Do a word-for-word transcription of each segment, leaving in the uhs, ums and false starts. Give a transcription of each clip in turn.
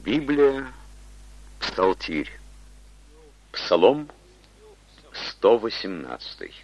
Библия, Псалтирь, Псалом сто восемнадцатый.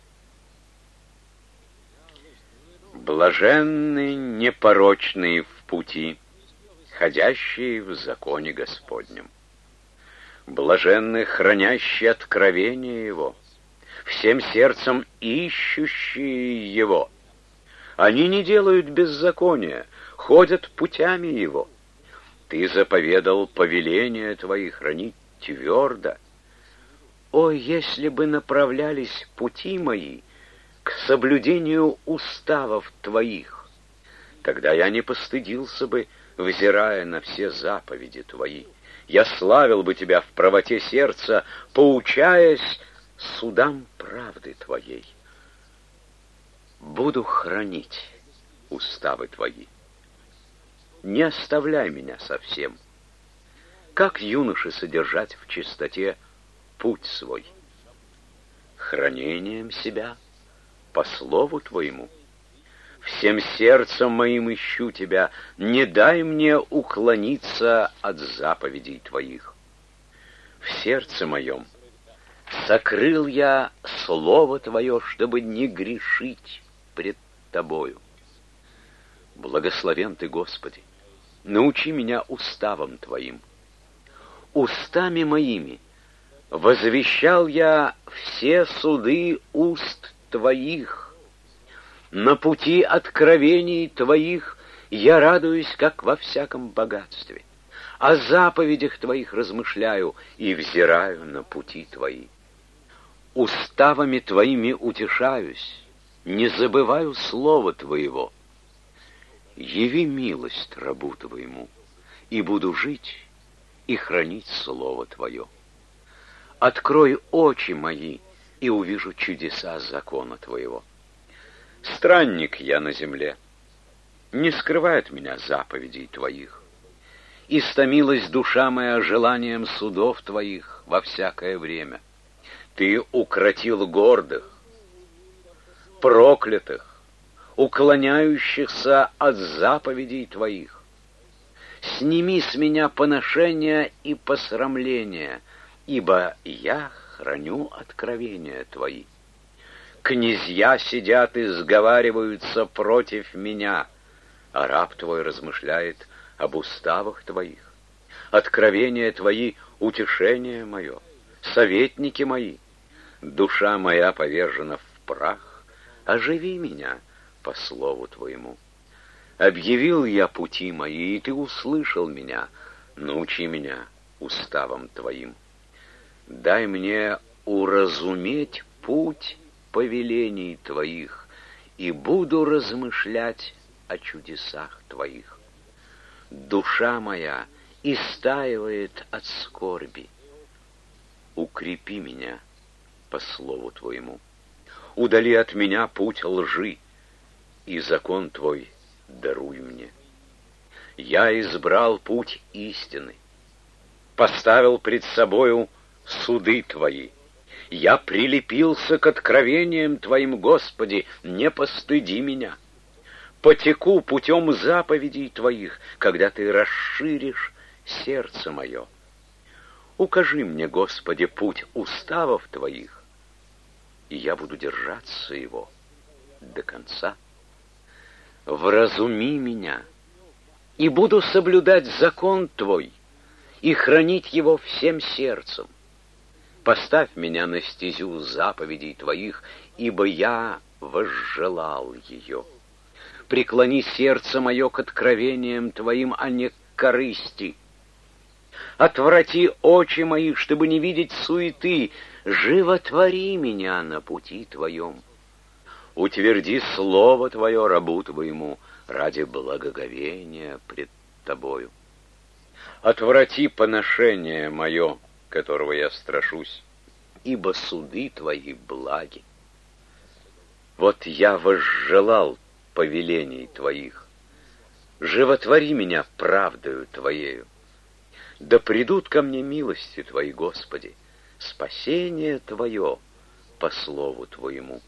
Блаженны непорочные в пути, ходящие в законе Господнем. Блаженны хранящие откровение Его, всем сердцем ищущие Его. Они не делают беззакония, ходят путями Его. Ты заповедал повеления Твои хранить твердо. О, если бы направлялись пути мои к соблюдению уставов Твоих, тогда я не постыдился бы, взирая на все заповеди Твои. Я славил бы Тебя в правоте сердца, поучаясь судам правды Твоей. Буду хранить уставы Твои. Не оставляй меня совсем. Как юноше содержать в чистоте путь свой? Хранением себя по слову Твоему. Всем сердцем моим ищу Тебя, не дай мне уклониться от заповедей Твоих. В сердце моем сокрыл я слово Твое, чтобы не грешить пред Тобою. Благословен Ты, Господи, научи меня уставам Твоим. Устами моими возвещал я все суды уст Твоих. На пути откровений Твоих я радуюсь, как во всяком богатстве. О заповедях Твоих размышляю и взираю на пути Твои. Уставами Твоими утешаюсь, не забываю слова Твоего. Яви милость рабу Твоему, и буду жить и хранить слово Твое. Открой очи мои, и увижу чудеса закона Твоего. Странник я на земле, не скрывай от меня заповедей Твоих. Истомилась душа моя желанием судов Твоих во всякое время. Ты укротил гордых, проклятых, уклоняющихся от заповедей Твоих. Сними с меня поношение и посрамление, ибо я храню откровения Твои. Князья сидят и сговариваются против меня, а раб Твой размышляет об уставах Твоих. Откровения Твои — утешение мое, советники мои. Душа моя повержена в прах, оживи меня по слову Твоему. Объявил я пути мои, и Ты услышал меня, научи меня уставам Твоим. Дай мне уразуметь путь повелений Твоих, и буду размышлять о чудесах Твоих. Душа моя истаивает от скорби. Укрепи меня по слову Твоему. Удали от меня путь лжи, и закон Твой даруй мне. Я избрал путь истины, поставил пред собою суды Твои. Я прилепился к откровениям Твоим, Господи, не постыди меня. Потеку путем заповедей Твоих, когда Ты расширишь сердце мое. Укажи мне, Господи, путь уставов Твоих, и я буду держаться его до конца. Вразуми меня, и буду соблюдать закон Твой, и хранить его всем сердцем. Поставь меня на стезю заповедей Твоих, ибо я возжелал ее. Преклони сердце мое к откровениям Твоим, а не к корысти. Отврати очи мои, чтобы не видеть суеты. Животвори меня на пути Твоем. Утверди слово Твое рабу Твоему ради благоговения пред Тобою. Отврати поношение мое, которого я страшусь, ибо суды Твои благи. Вот я возжелал повелений Твоих. Животвори меня правдою Твоею. Да придут ко мне милости Твои, Господи, спасение Твое по слову Твоему.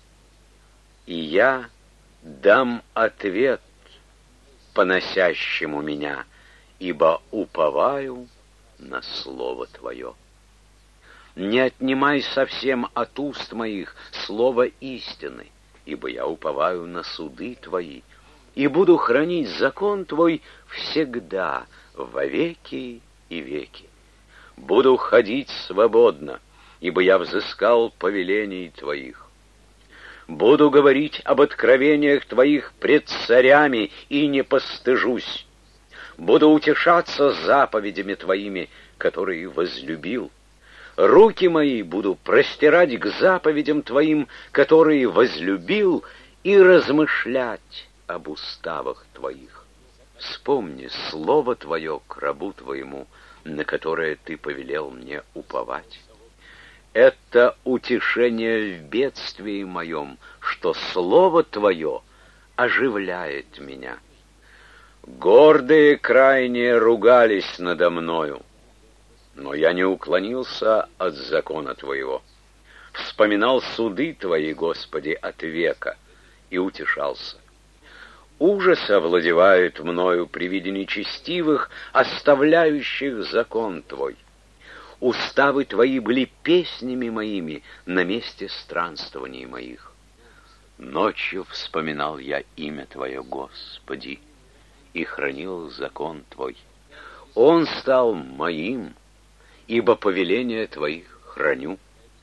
И я дам ответ поносящему меня, ибо уповаю на слово Твое. Не отнимай совсем от уст моих слово истины, ибо я уповаю на суды Твои, и буду хранить закон Твой всегда, во веки и веки. Буду ходить свободно, ибо я взыскал повелений Твоих. Буду говорить об откровениях Твоих пред царями и не постыжусь. Буду утешаться заповедями Твоими, которые возлюбил. Руки мои буду простирать к заповедям Твоим, которые возлюбил, и размышлять об уставах Твоих. Вспомни слово Твое к рабу Твоему, на которое Ты повелел мне уповать. Это утешение в бедствии моем, что слово Твое оживляет меня. Гордые крайне ругались надо мною, но я не уклонился от закона Твоего. Вспоминал суды Твои, Господи, от века, и утешался. Ужас овладевает мною при виде нечестивых, оставляющих закон Твой. Уставы Твои были песнями моими на месте странствований моих. Ночью вспоминал я имя Твое, Господи, и хранил закон Твой. Он стал моим, ибо повеления Твоих храню.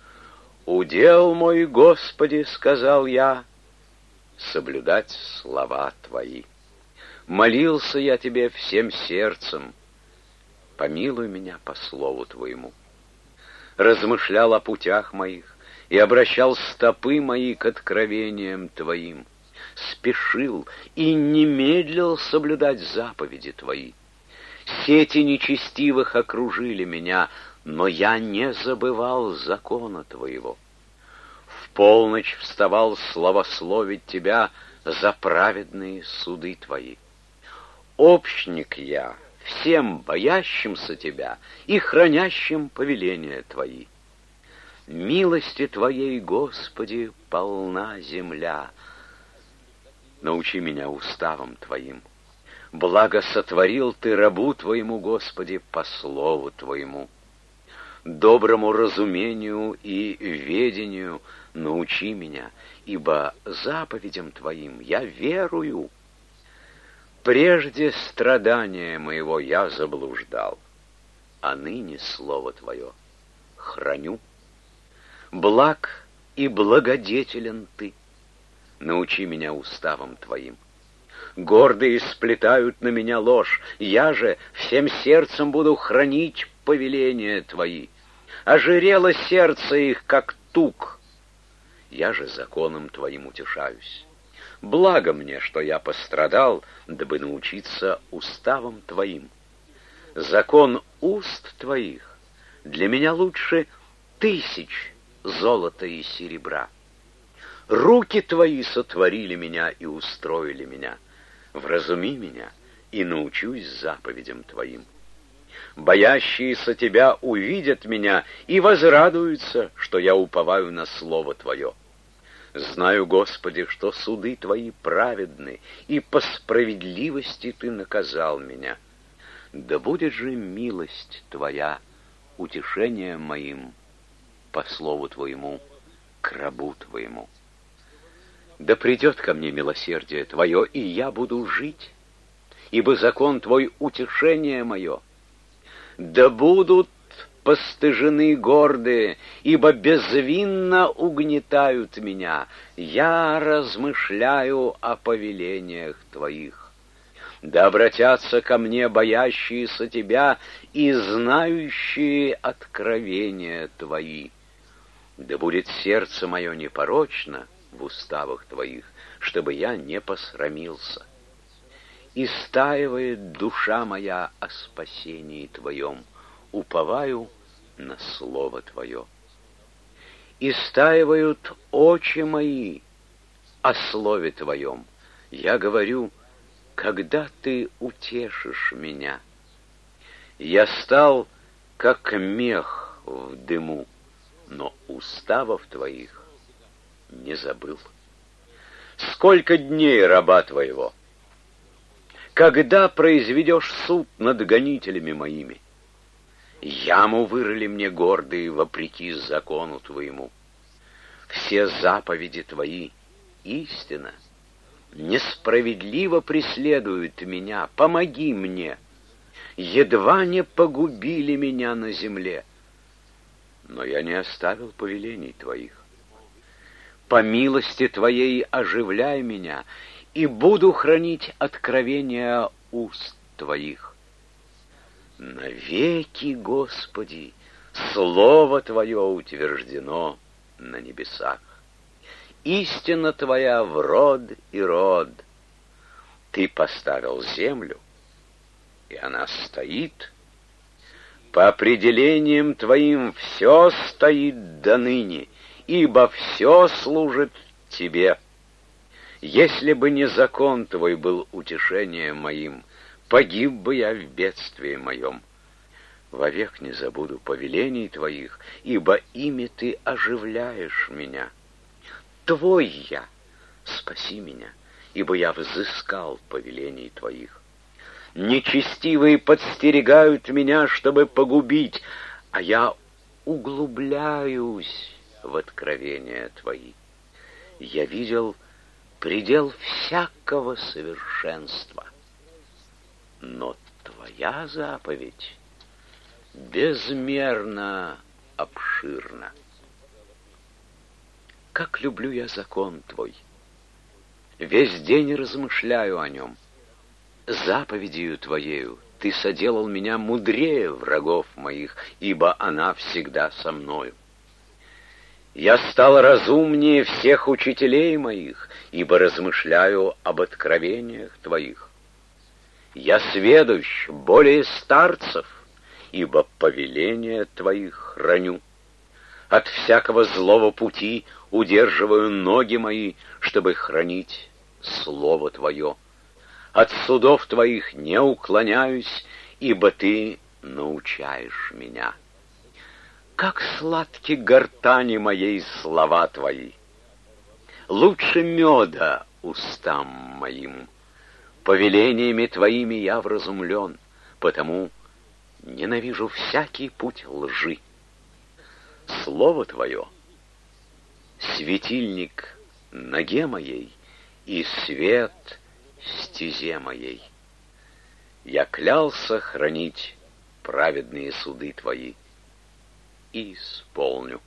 Удел мой, Господи, сказал я, соблюдать слова Твои. Молился я Тебе всем сердцем, помилуй меня по слову Твоему. Размышлял о путях моих и обращал стопы мои к откровениям Твоим. Спешил и не медлил соблюдать заповеди Твои. Сети нечестивых окружили меня, но я не забывал закона Твоего. В полночь вставал славословить Тебя за праведные суды Твои. Общник я всем боящимся Тебя и хранящим повеления Твои. Милости Твоей, Господи, полна земля. Научи меня уставам Твоим. Благо сотворил Ты рабу Твоему, Господи, по слову Твоему. Доброму разумению и ведению научи меня, ибо заповедям Твоим я верую. Прежде страдания моего я заблуждал, а ныне слово Твое храню. Благ и благодетелен Ты, научи меня уставам Твоим. Гордые сплетают на меня ложь, я же всем сердцем буду хранить повеления Твои. Ожирело сердце их, как тук, я же законом Твоим утешаюсь. Благо мне, что я пострадал, дабы научиться уставам Твоим. Закон уст Твоих для меня лучше тысяч золота и серебра. Руки Твои сотворили меня и устроили меня. Вразуми меня, и научусь заповедям Твоим. Боящиеся Тебя увидят меня и возрадуются, что я уповаю на слово Твое. Знаю, Господи, что суды Твои праведны, и по справедливости Ты наказал меня. Да будет же милость Твоя утешением моим по слову Твоему к рабу Твоему. Да придет ко мне милосердие Твое, и я буду жить, ибо закон Твой утешение мое. Да будут постыжены гордые, ибо безвинно угнетают меня. Я размышляю о повелениях Твоих. Да обратятся ко мне боящиеся Тебя и знающие откровения Твои. Да будет сердце мое непорочно в уставах Твоих, чтобы я не посрамился. Истаивает душа моя о спасении Твоем, уповаю на слово Твое. Истаивают очи мои о слове Твоем. Я говорю, когда Ты утешишь меня? Я стал, как мех в дыму, но уставов Твоих не забыл. Сколько дней раба Твоего? Когда произведешь суд над гонителями моими? Яму вырыли мне гордые вопреки закону твоему. Все заповеди твои — истина. Несправедливо преследуют меня, помоги мне. Едва не погубили меня на земле, но я не оставил повелений твоих. По милости твоей оживляй меня, и буду хранить откровения уст твоих. Навеки, Господи, слово Твое утверждено на небесах. Истина Твоя в род и род. Ты поставил землю, и она стоит. По определениям Твоим все стоит до ныне, ибо все служит Тебе. Если бы не закон Твой был утешением моим, погиб бы я в бедствии моем. Вовек не забуду повелений Твоих, ибо ими Ты оживляешь меня. Твой я, спаси меня, ибо я взыскал повелений Твоих. Нечестивые подстерегают меня, чтобы погубить, а я углубляюсь в откровения Твои. Я видел предел всякого совершенства, но Твоя заповедь безмерно обширна. Как люблю я закон Твой! Весь день размышляю о нем. Заповедью Твоею Ты соделал меня мудрее врагов моих, ибо она всегда со мною. Я стал разумнее всех учителей моих, ибо размышляю об откровениях Твоих. Я сведущ более старцев, ибо повеления Твоих храню. От всякого злого пути удерживаю ноги мои, чтобы хранить Слово Твое. От судов Твоих не уклоняюсь, ибо Ты научаешь меня. Как сладки гортани моей слова Твои! Лучше меда устам моим. Повелениями Твоими я вразумлен, потому ненавижу всякий путь лжи. Слово Твое — светильник ноге моей и свет стезе моей. Я клялся хранить праведные суды Твои и исполню.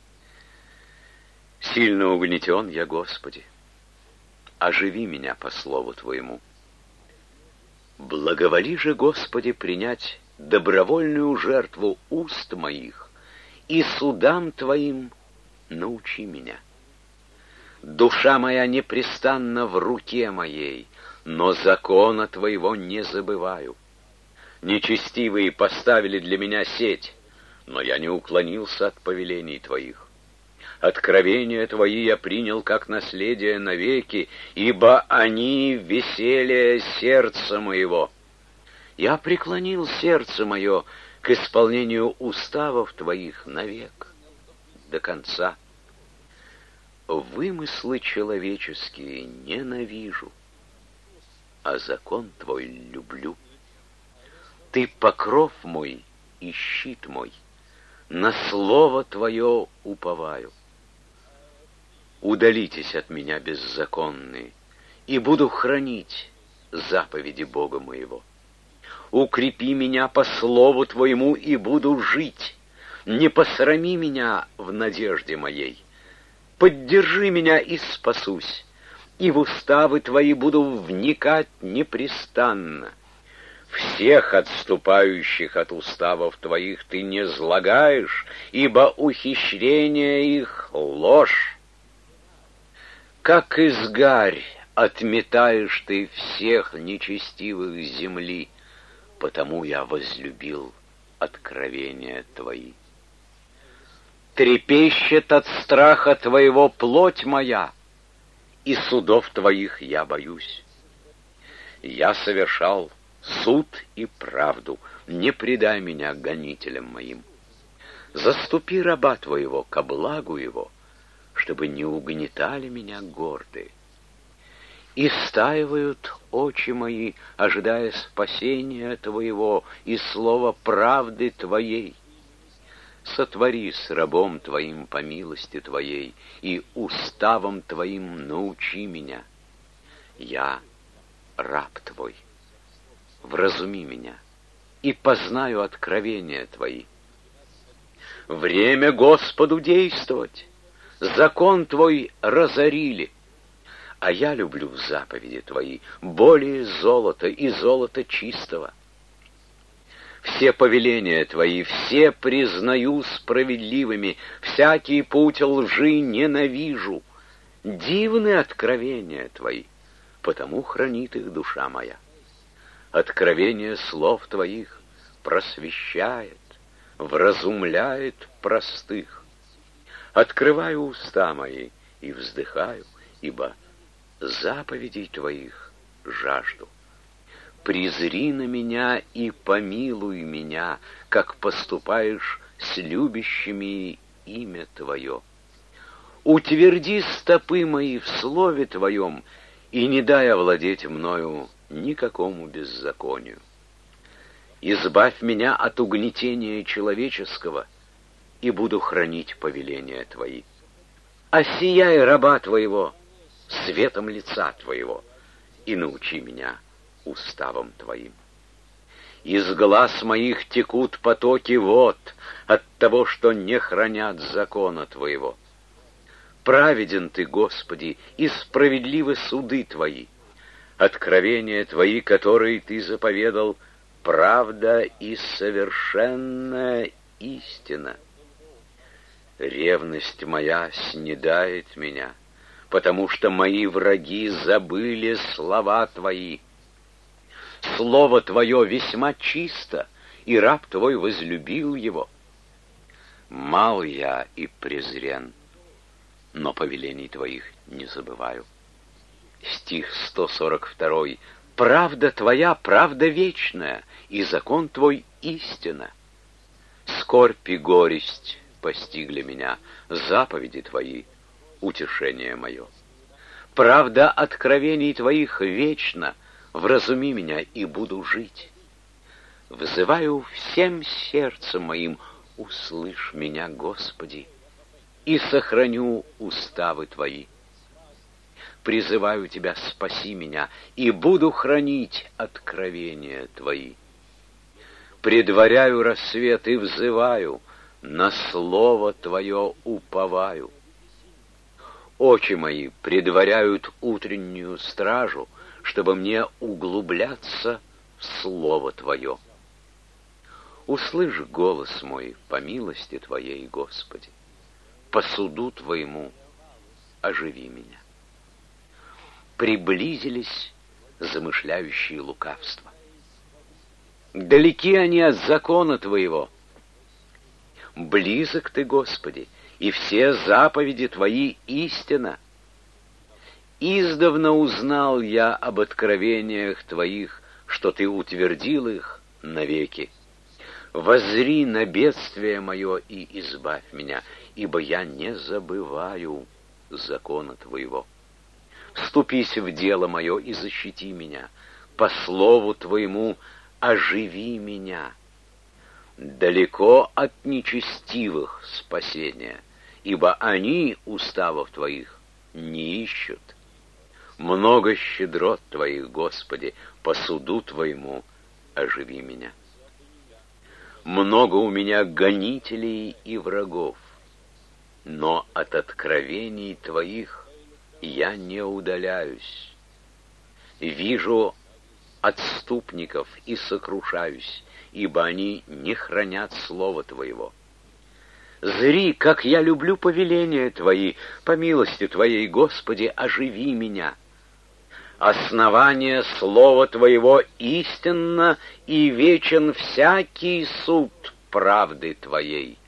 Сильно угнетен я, Господи, оживи меня по слову Твоему. Благоволи же, Господи, принять добровольную жертву уст моих, и судам Твоим научи меня. Душа моя непрестанно в руке моей, но закона Твоего не забываю. Нечестивые поставили для меня сеть, но я не уклонился от повелений Твоих. Откровения Твои я принял как наследие навеки, ибо они веселье сердца моего. Я преклонил сердце мое к исполнению уставов Твоих навек, до конца. Вымыслы человеческие ненавижу, а закон Твой люблю. Ты покров мой и щит мой, на слово Твое уповаю. Удалитесь от меня, беззаконные, и буду хранить заповеди Бога моего. Укрепи меня по слову Твоему, и буду жить. Не посрами меня в надежде моей. Поддержи меня, и спасусь, и в уставы Твои буду вникать непрестанно. Всех отступающих от уставов Твоих Ты не злагаешь, ибо ухищрение их — ложь. Как изгарь отметаешь Ты всех нечестивых земли, потому я возлюбил откровения Твои. Трепещет от страха Твоего плоть моя, и судов Твоих я боюсь. Я совершал суд и правду, не предай меня гонителям моим. Заступи раба Твоего ко благу его, чтобы не угнетали меня гордые. Истаивают очи мои, ожидая спасения Твоего и слова правды Твоей. Сотвори с рабом Твоим по милости Твоей, и уставом Твоим научи меня. Я раб Твой. Вразуми меня, и познаю откровения Твои. Время Господу действовать. Закон Твой разорили, а я люблю заповеди Твои более золота и золота чистого. Все повеления Твои, все признаю справедливыми, всякий путь лжи ненавижу. Дивны откровения Твои, потому хранит их душа моя. Откровение слов Твоих просвещает, вразумляет простых. Открываю уста мои и вздыхаю, ибо заповедей Твоих жажду. Презри на меня и помилуй меня, как поступаешь с любящими имя Твое. Утверди стопы мои в слове Твоем, и не дай овладеть мною никакому беззаконию. Избавь меня от угнетения человеческого, и буду хранить повеления Твои. Осияй раба Твоего светом лица Твоего, и научи меня уставом Твоим. Из глаз моих текут потоки вод от того, что не хранят закона Твоего. Праведен Ты, Господи, и справедливы суды Твои. Откровения Твои, которые Ты заповедал, правда и совершенная истина. Ревность моя снедает меня, потому что мои враги забыли слова Твои. Слово Твое весьма чисто, и раб Твой возлюбил его. Мал я и презрен, но повелений Твоих не забываю. Стих сто сорок два. Правда Твоя, правда вечная, и закон Твой истина. Скорбь и горесть постигли меня, заповеди Твои — утешение мое. Правда откровений Твоих вечна, вразуми меня, и буду жить. Взываю всем сердцем моим, услышь меня, Господи, и сохраню уставы Твои. Призываю Тебя, спаси меня, и буду хранить откровения Твои. Предваряю рассвет и взываю, на слово Твое уповаю. Очи мои предваряют утреннюю стражу, чтобы мне углубляться в слово Твое. Услышь голос мой по милости Твоей, Господи, по суду Твоему оживи меня. Приблизились замышляющие лукавство. Далеки они от закона Твоего. Близок Ты, Господи, и все заповеди Твои истина. Издавна узнал я об откровениях Твоих, что Ты утвердил их навеки. Воззри на бедствие мое и избавь меня, ибо я не забываю закона Твоего. Вступись в дело мое и защити меня, по слову Твоему оживи меня. Далеко от нечестивых спасения, ибо они уставов Твоих не ищут. Много щедрот Твоих, Господи, по суду Твоему оживи меня. Много у меня гонителей и врагов, но от откровений Твоих я не удаляюсь. Вижу отступников и сокрушаюсь, ибо они не хранят слова Твоего. Зри, как я люблю повеления Твои, по милости Твоей, Господи, оживи меня. Основание слова Твоего истинно, и вечен всякий суд правды Твоей.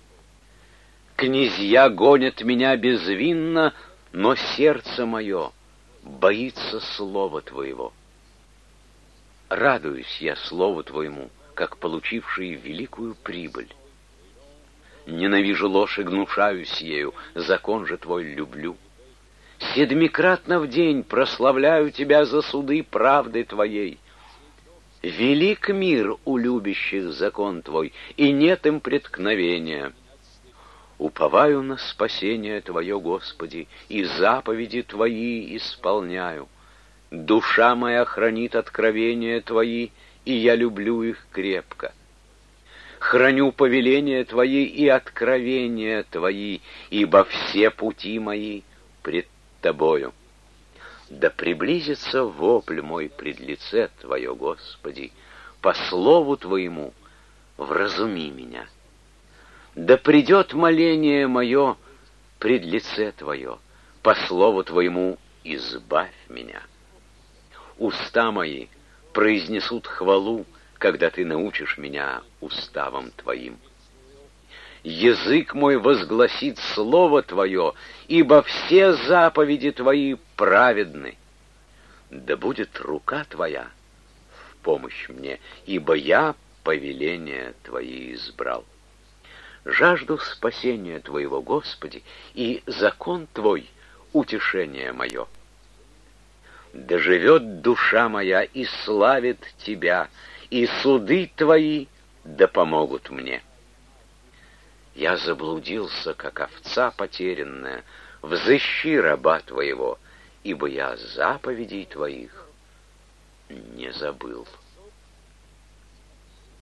Князья гонят меня безвинно, но сердце мое боится слова Твоего. Радуюсь я слову Твоему, как получивший великую прибыль. Ненавижу ложь и гнушаюсь ею, закон же Твой люблю. Седмикратно в день прославляю тебя за суды правды твоей. Велик мир у любящих закон твой, и нет им преткновения. Уповаю на спасение твое, Господи, и заповеди твои исполняю. Душа моя хранит откровения твои, и я люблю их крепко. Храню повеления твои и откровения твои, ибо все пути мои пред тобою. Да приблизится вопль мой пред лице твое, Господи, по слову твоему вразуми меня. Да придет моление мое пред лице твое, по слову твоему избавь меня. Уста мои произнесут хвалу, когда ты научишь меня уставам твоим. Язык мой возгласит слово твое, ибо все заповеди твои праведны. Да будет рука твоя в помощь мне, ибо я повеления твои избрал. Жажду спасения твоего, Господи, и закон твой — утешение мое. Да живет душа моя и славит тебя, и суды твои да помогут мне. Я заблудился, как овца потерянная, взыщи раба твоего, ибо я заповедей твоих не забыл.